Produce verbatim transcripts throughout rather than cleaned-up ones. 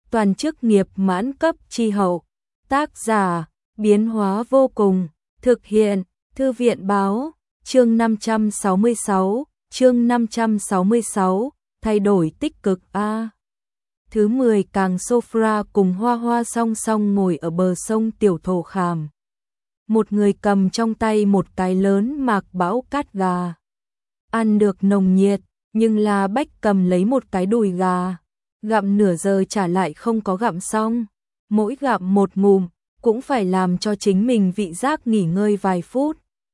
toàn chức nghiệp mãn cấp chi hậu. Tác giả, biến hóa vô cùng, thực hiện, Thư viện báo, chương năm trăm sáu mươi sáu, chương năm trăm sáu mươi sáu, thay đổi tích cực A. Thứ mười càng Sophra cùng Hoa Hoa song song ngồi ở bờ sông Tiểu Thổ Khảm. Một người cầm trong tay một cái lớn mạc bão cát gà. Ăn được nồng nhiệt, nhưng La Bách cầm lấy một cái đùi gà. Gặm nửa giờ trả lại không có gặm xong. Mỗi gặm một ngụm, cũng phải làm cho chính mình vị giác nghỉ ngơi vài phút.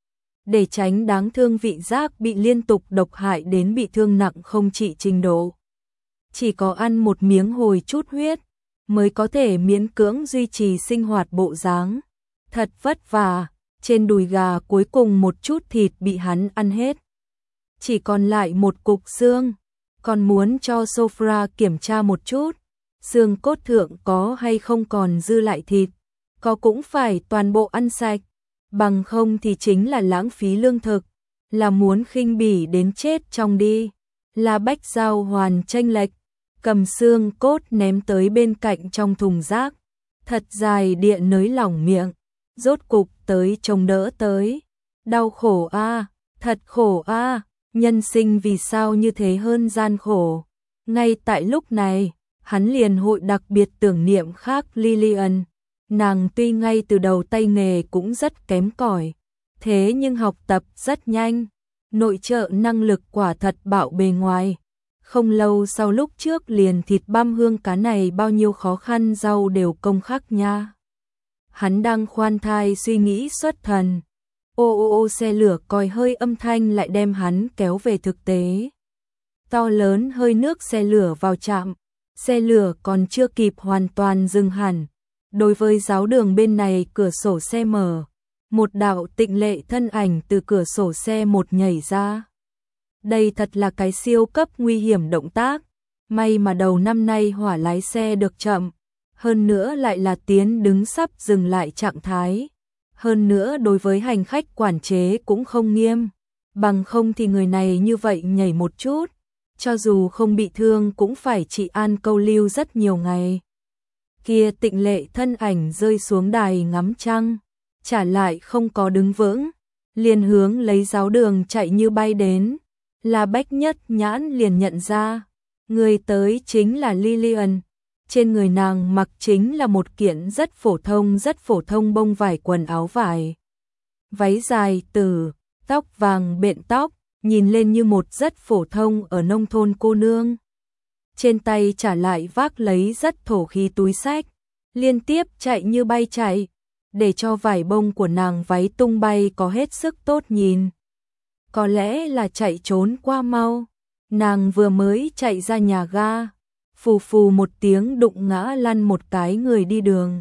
Để tránh đáng thương vị giác bị liên tục độc hại đến bị thương nặng không trị trình độ. Chỉ có ăn một miếng hồi chút huyết, mới có thể miễn cưỡng duy trì sinh hoạt bộ dáng. Thật vất vả, trên đùi gà cuối cùng một chút thịt bị hắn ăn hết. Chỉ còn lại một cục xương, còn muốn cho Sophra kiểm tra một chút, xương cốt thượng có hay không còn dư lại thịt, có cũng phải toàn bộ ăn sạch, bằng không thì chính là lãng phí lương thực, là muốn khinh bỉ đến chết trong đi. La Bách giao hoàn chênh lệch, cầm xương cốt ném tới bên cạnh trong thùng rác, thật dài địa nới lỏng miệng, rốt cục tới trông đỡ tới. Đau khổ a, thật khổ a, nhân sinh vì sao như thế hơn gian khổ. Ngay tại lúc này, hắn liền hội đặc biệt tưởng niệm khác Lillian. Nàng tuy ngay từ đầu tay nghề cũng rất kém cỏi, thế nhưng học tập rất nhanh, nội trợ năng lực quả thật bạo bề ngoài. Không lâu sau lúc trước liền thịt băm hương cá này bao nhiêu khó khăn rau đều công khắc nha. Hắn đang khoan thai suy nghĩ xuất thần. Ô ô ô xe lửa còi hơi âm thanh lại đem hắn kéo về thực tế. To lớn hơi nước xe lửa vào trạm, xe lửa còn chưa kịp hoàn toàn dừng hẳn. Đối với giáo đường bên này cửa sổ xe mở, một đạo tịnh lệ thân ảnh từ cửa sổ xe một nhảy ra. Đây thật là cái siêu cấp nguy hiểm động tác, may mà đầu năm nay hỏa lái xe được chậm, hơn nữa lại là tiến đứng sắp dừng lại trạng thái. Hơn nữa đối với hành khách quản chế cũng không nghiêm, bằng không thì người này như vậy nhảy một chút, cho dù không bị thương cũng phải trị an câu lưu rất nhiều ngày. Kia tịnh lệ thân ảnh rơi xuống đài ngắm trăng, trả lại không có đứng vững, liền hướng lấy giáo đường chạy như bay đến. La Bách nhất nhãn liền nhận ra, người tới chính là Lillian. Trên người nàng mặc chính là một kiện rất phổ thông rất phổ thông bông vải quần áo vải. Váy dài từ, tóc vàng bện tóc, nhìn lên như một rất phổ thông ở nông thôn cô nương. Trên tay trả lại vác lấy rất thổ khí túi xách, liên tiếp chạy như bay chạy, để cho vải bông của nàng váy tung bay có hết sức tốt nhìn. Có lẽ là chạy trốn qua mau, nàng vừa mới chạy ra nhà ga, phù phù một tiếng đụng ngã lăn một cái người đi đường.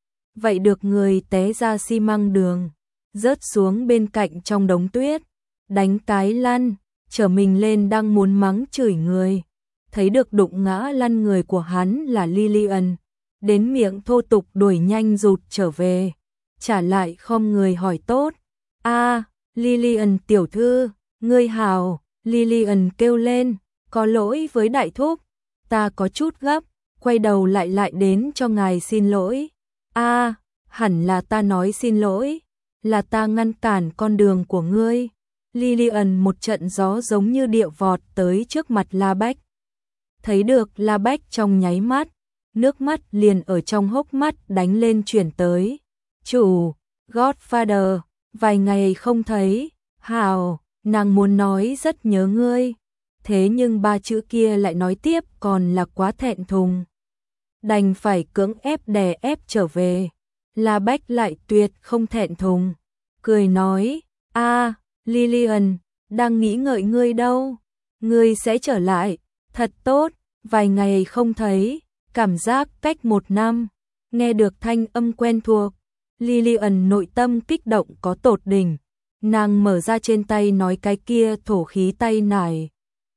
Vậy được người té ra xi măng đường, rớt xuống bên cạnh trong đống tuyết, đánh cái lăn, trở mình lên đang muốn mắng chửi người. Thấy được đụng ngã lăn người của hắn là Lillian, đến miệng thô tục đuổi nhanh rụt trở về, trả lại không người hỏi tốt. A, Lillian tiểu thư, ngươi hào. Lillian kêu lên, có lỗi với đại thúc, ta có chút gấp, quay đầu lại lại đến cho ngài xin lỗi. A, hẳn là ta nói xin lỗi, là ta ngăn cản con đường của ngươi. Lillian một trận gió giống như điệu vọt tới trước mặt La Bách. Thấy được La Bách trong nháy mắt, nước mắt liền ở trong hốc mắt đánh lên chuyển tới. Chủ, Godfather, vài ngày không thấy, hào, nàng muốn nói rất nhớ ngươi. Thế nhưng ba chữ kia lại nói tiếp còn là quá thẹn thùng. Đành phải cưỡng ép đè ép trở về. La Bách lại tuyệt không thẹn thùng. Cười nói, a, Lillian, đang nghĩ ngợi ngươi đâu. Ngươi sẽ trở lại, thật tốt, vài ngày không thấy, cảm giác cách một năm. Nghe được thanh âm quen thuộc, Lillian nội tâm kích động có tột đỉnh. Nàng mở ra trên tay nói cái kia thổ khí tay nải.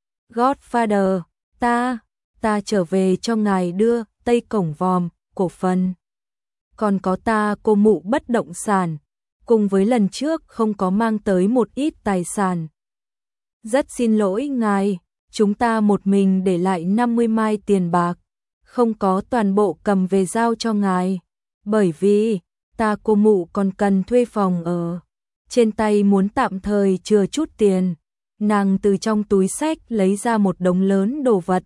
Godfather, ta, ta trở về cho ngài đưa Tây Cổng Vòm, cổ phần. Còn có ta cô mụ bất động sản, cùng với lần trước không có mang tới một ít tài sản. Rất xin lỗi ngài, chúng ta một mình để lại năm mươi mai tiền bạc, không có toàn bộ cầm về giao cho ngài, bởi vì ta cô mụ còn cần thuê phòng ở. Trên tay muốn tạm thời chừa chút tiền, nàng từ trong túi xách lấy ra một đống lớn đồ vật,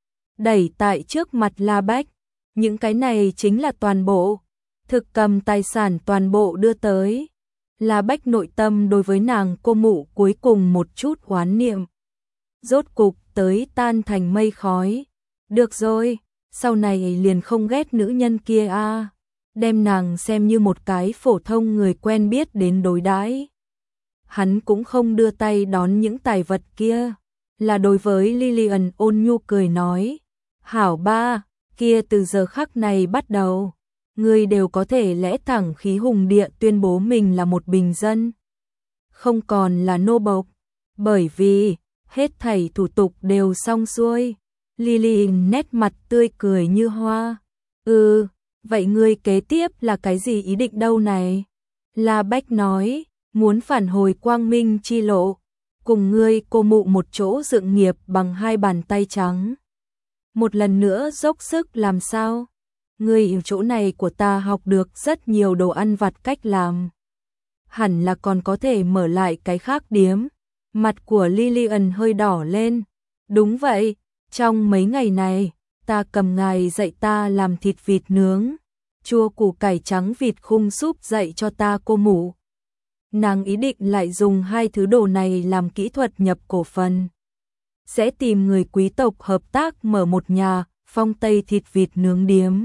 đẩy tại trước mặt La Bách. Những cái này chính là toàn bộ thực cầm tài sản toàn bộ đưa tới. La Bách nội tâm đối với nàng cô mụ cuối cùng một chút oán niệm rốt cục tới tan thành mây khói. Được rồi, sau này liền không ghét nữ nhân kia a, à. Đem nàng xem như một cái phổ thông người quen biết đến đối đãi. Hắn cũng không đưa tay đón những tài vật kia, là đối với Lillian ôn nhu cười nói, hảo ba, kia từ giờ khắc này bắt đầu, ngươi đều có thể lẽ thẳng khí hùng địa tuyên bố mình là một bình dân, không còn là nô bộc, bởi vì hết thảy thủ tục đều xong xuôi. Lillian nét mặt tươi cười như hoa. Ừ, vậy ngươi kế tiếp là cái gì ý định đâu này? La Bách nói, muốn phản hồi quang minh chi lộ, cùng ngươi cô mụ một chỗ dựng nghiệp bằng hai bàn tay trắng. Một lần nữa dốc sức làm sao? Ngươi ở chỗ này của ta học được rất nhiều đồ ăn vặt cách làm. Hẳn là còn có thể mở lại cái khác điếm. Mặt của Lillian hơi đỏ lên. Đúng vậy, trong mấy ngày này, ta cầm ngài dạy ta làm thịt vịt nướng, chua củ cải trắng vịt khung súp dạy cho ta cô mụ. Nàng ý định lại dùng hai thứ đồ này làm kỹ thuật nhập cổ phần. Sẽ tìm người quý tộc hợp tác mở một nhà phong tây thịt vịt nướng điếm.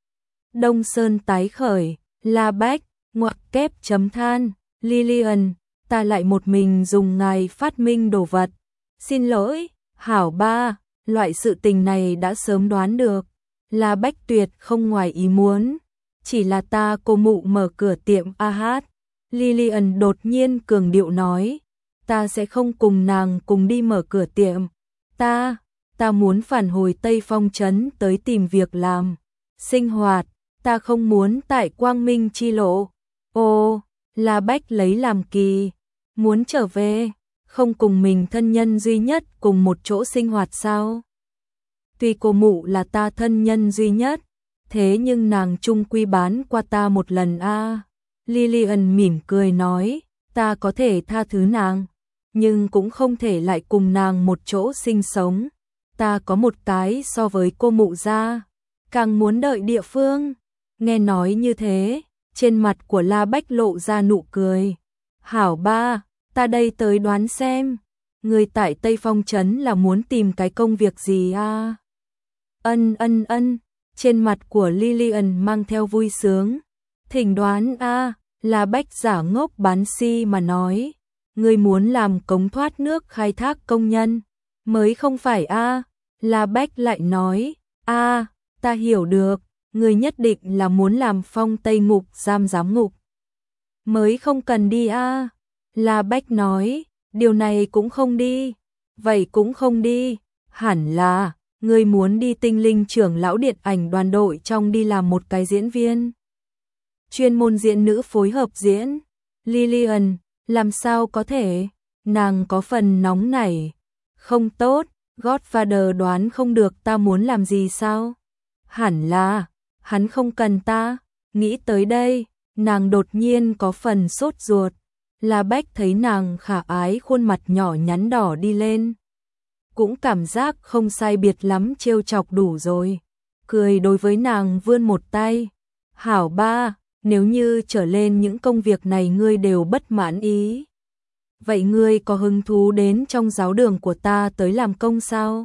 Đông Sơn tái khởi, La Bách, ngoặc kép chấm than, Lillian, ta lại một mình dùng ngài phát minh đồ vật. Xin lỗi, hảo ba, loại sự tình này đã sớm đoán được. La Bách tuyệt không ngoài ý muốn, chỉ là ta cô mụ mở cửa tiệm a hát. Lillian đột nhiên cường điệu nói, ta sẽ không cùng nàng cùng đi mở cửa tiệm. Ta, ta muốn phản hồi Tây Phong trấn tới tìm việc làm, sinh hoạt, ta không muốn tại Quang Minh chi lộ. Ô, La Bách lấy làm kỳ, muốn trở về, không cùng mình thân nhân duy nhất cùng một chỗ sinh hoạt sao? Tuy cô mụ là ta thân nhân duy nhất, thế nhưng nàng chung quy bán qua ta một lần a. À. Lillian mỉm cười nói, ta có thể tha thứ nàng, nhưng cũng không thể lại cùng nàng một chỗ sinh sống. Ta có một cái so với cô mụ ra, càng muốn đợi địa phương. Nghe nói như thế, trên mặt của La Bách lộ ra nụ cười. Hảo ba, ta đây tới đoán xem, người tại Tây Phong trấn là muốn tìm cái công việc gì a? À? Ân ân ân, trên mặt của Lillian mang theo vui sướng. Thỉnh đoán a, à, La Bách giả ngốc bán si mà nói, ngươi muốn làm cống thoát nước khai thác công nhân, mới không phải a. À. La Bách lại nói, a, à, ta hiểu được, ngươi nhất định là muốn làm phong Tây ngục giam giám ngục, mới không cần đi a. À. La Bách nói, điều này cũng không đi, vậy cũng không đi, hẳn là ngươi muốn đi Tinh Linh trưởng lão điện ảnh đoàn đội trong đi làm một cái diễn viên. Chuyên môn diễn nữ phối hợp diễn. Lillian, làm sao có thể, nàng có phần nóng nảy. Không tốt, Godfather đoán không được ta muốn làm gì sao? Hẳn là, hắn không cần ta. Nghĩ tới đây, nàng đột nhiên có phần sốt ruột. La Bách thấy nàng khả ái khuôn mặt nhỏ nhắn đỏ đi lên. Cũng cảm giác không sai biệt lắm trêu chọc đủ rồi. Cười đối với nàng vươn một tay. Hảo ba, nếu như trở lên những công việc này ngươi đều bất mãn ý, vậy ngươi có hứng thú đến trong giáo đường của ta tới làm công sao?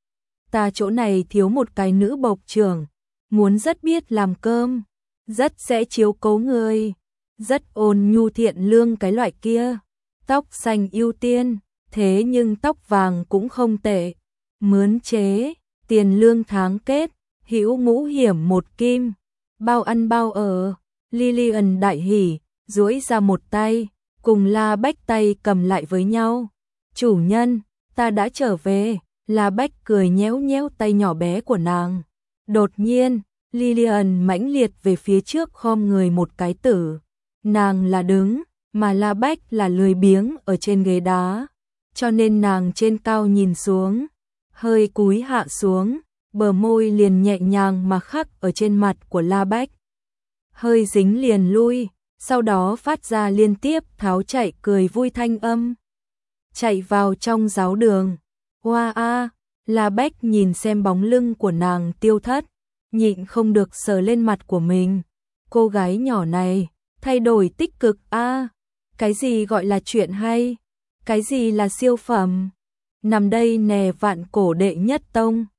Ta chỗ này thiếu một cái nữ bộc trưởng, muốn rất biết làm cơm, rất sẽ chiếu cố ngươi, rất ôn nhu thiện lương cái loại kia, tóc xanh ưu tiên, thế nhưng tóc vàng cũng không tệ, mướn chế, tiền lương tháng kết, hữu mũ hiểm một kim, bao ăn bao ở. Lillian đại hỉ, duỗi ra một tay, cùng La Bách tay cầm lại với nhau. Chủ nhân, ta đã trở về. La Bách cười nhéo nhéo tay nhỏ bé của nàng. Đột nhiên, Lillian mãnh liệt về phía trước khom người một cái tử. Nàng là đứng, mà La Bách là lười biếng ở trên ghế đá, cho nên nàng trên cao nhìn xuống, hơi cúi hạ xuống, bờ môi liền nhẹ nhàng mà khắc ở trên mặt của La Bách. Hơi dính liền lui, sau đó phát ra liên tiếp tháo chạy cười vui thanh âm. Chạy vào trong giáo đường. Hoa a, La Bách nhìn xem bóng lưng của nàng tiêu thất, nhịn không được sờ lên mặt của mình. Cô gái nhỏ này, thay đổi tích cực a. Cái gì gọi là chuyện hay? Cái gì là siêu phẩm? Nằm đây nè vạn cổ đệ nhất tông.